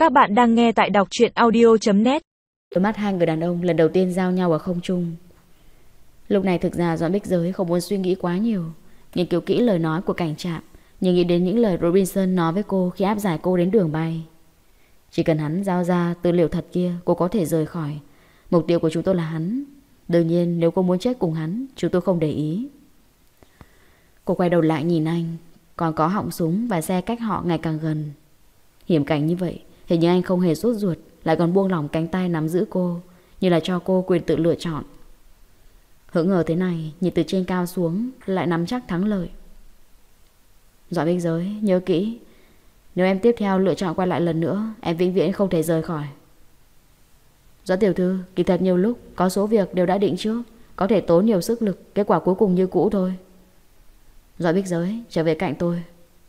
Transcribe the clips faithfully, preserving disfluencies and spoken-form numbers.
Các bạn đang nghe tại đọc truyện audio chấm net. Đôi mắt hai người đàn ông lần đầu tiên giao nhau ở không trung. Lúc này thực ra Doãn Bích Giới không muốn suy nghĩ quá nhiều, nghiên cứu kỹ lời nói của cảnh trạm, nhưng nghĩ đến những lời Robinson nói với cô khi áp giải cô đến đường bay. Chỉ cần hắn giao ra tư liệu thật kia, cô có thể rời khỏi. Mục tiêu của chúng tôi là hắn. Đương nhiên nếu cô muốn chết cùng hắn, chúng tôi không để ý. Cô quay đầu lại nhìn anh. Còn có họng súng và xe cách họ ngày càng gần. Hiểm cảnh như vậy, hình như anh không hề sốt ruột, lại còn buông lỏng cánh tay nắm giữ cô, như là cho cô quyền tự lựa chọn. Hững hờ thế này, nhìn từ trên cao xuống, lại nắm chắc thắng lợi. Doãn Bích Giới, nhớ kỹ, nếu em tiếp theo lựa chọn quay lại lần nữa, em vĩnh viễn không thể rời khỏi. Doãn tiểu thư, kỳ thật nhiều lúc có số việc đều đã định trước, có thể tốn nhiều sức lực, kết quả cuối cùng như cũ thôi. Doãn Bích Giới, trở về cạnh tôi.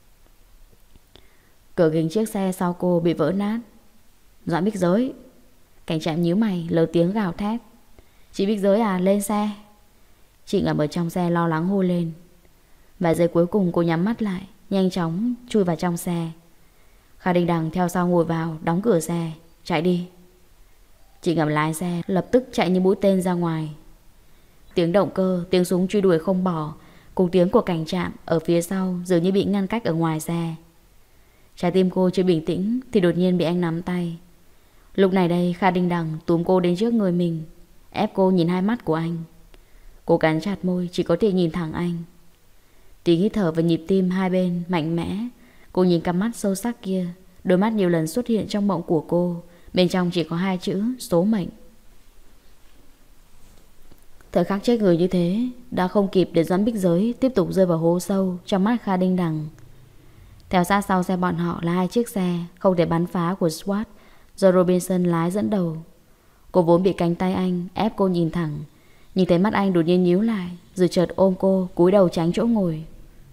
Cửa kính chiếc xe sau cô bị vỡ nát. Doãn Bích Giới. Cảnh trạm nhíu mày, lớn tiếng gào thét. Chị Bích Giới à, lên xe. Chị ngồi ở trong xe lo lắng hô lên. Vài giây cuối cùng cô nhắm mắt lại, nhanh chóng chui vào trong xe. Kha Đình Đằng theo sau ngồi vào, đóng cửa xe. Chạy đi. Chị ngầm lái xe, lập tức chạy như mũi tên ra ngoài. Tiếng động cơ, tiếng súng truy đuổi không bỏ, cùng tiếng của cảnh trạm ở phía sau dường như bị ngăn cách ở ngoài xe. Trái tim cô chưa bình tĩnh thì đột nhiên bị anh nắm tay. Lúc này đây Kha Đình Đằng túm cô đến trước người mình, ép cô nhìn hai mắt của anh. Cô cắn chặt môi, chỉ có thể nhìn thẳng anh. Tiếng hít thở và nhịp tim hai bên mạnh mẽ. Cô nhìn cặp mắt sâu sắc kia, đôi mắt nhiều lần xuất hiện trong mộng của cô, bên trong chỉ có hai chữ số mệnh. Thời khắc chết người như thế đã không kịp để Doãn Bích Giới tiếp tục rơi vào hố sâu trong mắt Kha Đình Đằng. Theo sát sau xe bọn họ là hai chiếc xe không thể bắn phá của SWAT do Robinson lái dẫn đầu. Cô vốn bị cánh tay anh ép cô nhìn thẳng, nhìn thấy mắt anh đột nhiên nhíu lại, rồi chợt ôm cô cúi đầu tránh chỗ ngồi.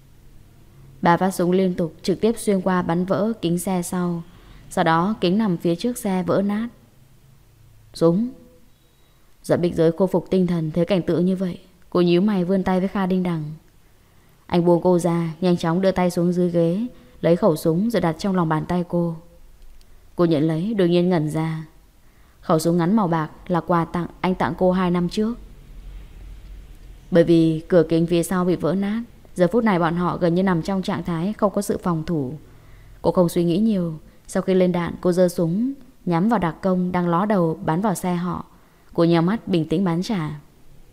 Ba phát súng liên tục trực tiếp xuyên qua bắn vỡ kính xe sau. Sau đó kính nằm phía trước xe vỡ nát. Súng. Doãn Bích Giới khôi phục tinh thần thấy cảnh tượng như vậy. Cô nhíu mày vươn tay với Kha Đình Đằng. Anh buông cô ra, nhanh chóng đưa tay xuống dưới ghế, lấy khẩu súng rồi đặt trong lòng bàn tay cô. Cô nhận lấy, đột nhiên ngẩn ra. Khẩu súng ngắn màu bạc là quà tặng anh tặng cô hai năm trước. Bởi vì cửa kính phía sau bị vỡ nát, giờ phút này bọn họ gần như nằm trong trạng thái không có sự phòng thủ. Cô không suy nghĩ nhiều. Sau khi lên đạn, cô giơ súng nhắm vào đặc công đang ló đầu bắn vào xe họ. Cô nhắm mắt bình tĩnh bắn trả.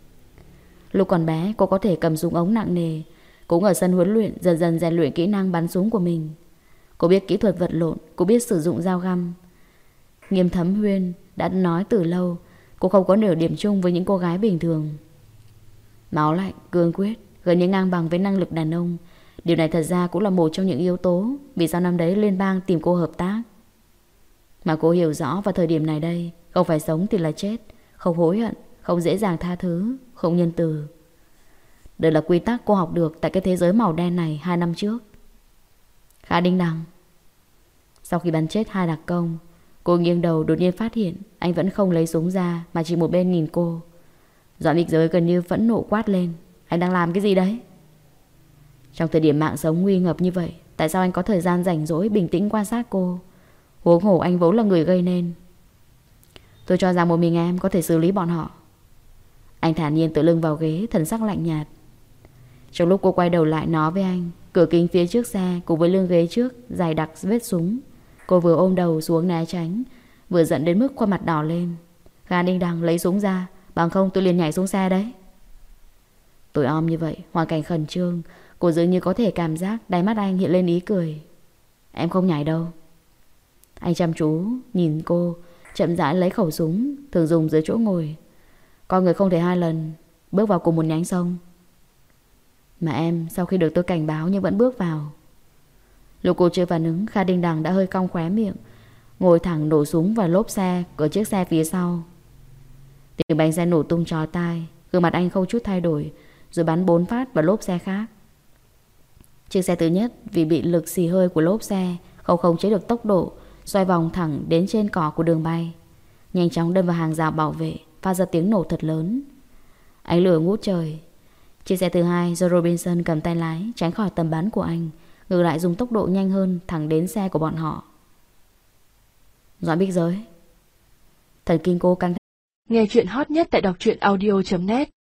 Lúc còn bé cô có thể cầm súng ống nặng nề, cũng ở sân huấn luyện dần dần rèn luyện kỹ năng bắn súng của mình. Cô biết kỹ thuật vật lộn, cô biết sử dụng dao găm. Nghiêm Thấm Huyên đã nói từ lâu, cô không có nửa điểm chung với những cô gái bình thường. Máu lạnh, cương quyết, gần như ngang bằng với năng lực đàn ông. Điều này thật ra cũng là một trong những yếu tố vì sao năm đấy liên bang tìm cô hợp tác. Mà cô hiểu rõ vào thời điểm này đây, không phải sống thì là chết, không hối hận, không dễ dàng tha thứ, không nhân từ. Đây là quy tắc cô học được tại cái thế giới màu đen này hai năm trước. Kha Đình Đằng. Sau khi bắn chết hai đặc công, cô nghiêng đầu đột nhiên phát hiện anh vẫn không lấy súng ra mà chỉ một bên nhìn cô. Doãn Bích Giới gần như phẫn nộ quát lên. Anh đang làm cái gì đấy? Trong thời điểm mạng sống nguy ngập như vậy, tại sao anh có thời gian rảnh rỗi bình tĩnh quan sát cô? Huống hồ anh vốn là người gây nên. Tôi cho rằng một mình em có thể xử lý bọn họ. Anh thản nhiên tựa lưng vào ghế, thần sắc lạnh nhạt. Trong lúc cô quay đầu lại nói với anh, cửa kính phía trước xe cùng với lưng ghế trước dày đặc vết súng. Cô vừa ôm đầu xuống né tránh, vừa giận đến mức khuôn mặt đỏ lên. Kha Đình Đằng lấy súng ra, bằng không tôi liền nhảy xuống xe đấy. Tối om như vậy, hoàn cảnh khẩn trương, cô dường như có thể cảm giác đáy mắt anh hiện lên ý cười. Em không nhảy đâu. Anh chăm chú nhìn cô, chậm rãi lấy khẩu súng thường dùng dưới chỗ ngồi. Con người không thể hai lần bước vào cùng một nhánh sông. Mà em sau khi được tôi cảnh báo nhưng vẫn bước vào. Lúc cô chưa phản ứng, Kha Đình Đằng đã hơi cong khóe miệng, ngồi thẳng nổ súng vào lốp xe của chiếc xe phía sau. Tiếng bánh xe nổ tung chói tai, gương mặt anh không chút thay đổi, rồi bắn bốn phát vào lốp xe khác. Chiếc xe thứ nhất vì bị lực xì hơi của lốp xe không khống chế được tốc độ, xoay vòng thẳng đến trên cỏ của đường bay, nhanh chóng đâm vào hàng rào bảo vệ, phát ra tiếng nổ thật lớn. Ánh lửa ngút trời. Chiếc xe thứ hai do Robinson cầm tay lái tránh khỏi tầm bắn của anh, ngược lại dùng tốc độ nhanh hơn thẳng đến xe của bọn họ. Doãn Bích Giới. Thần kinh cô căng thẳng. Nghe chuyện hot nhất tại đọc truyện audio chấm net.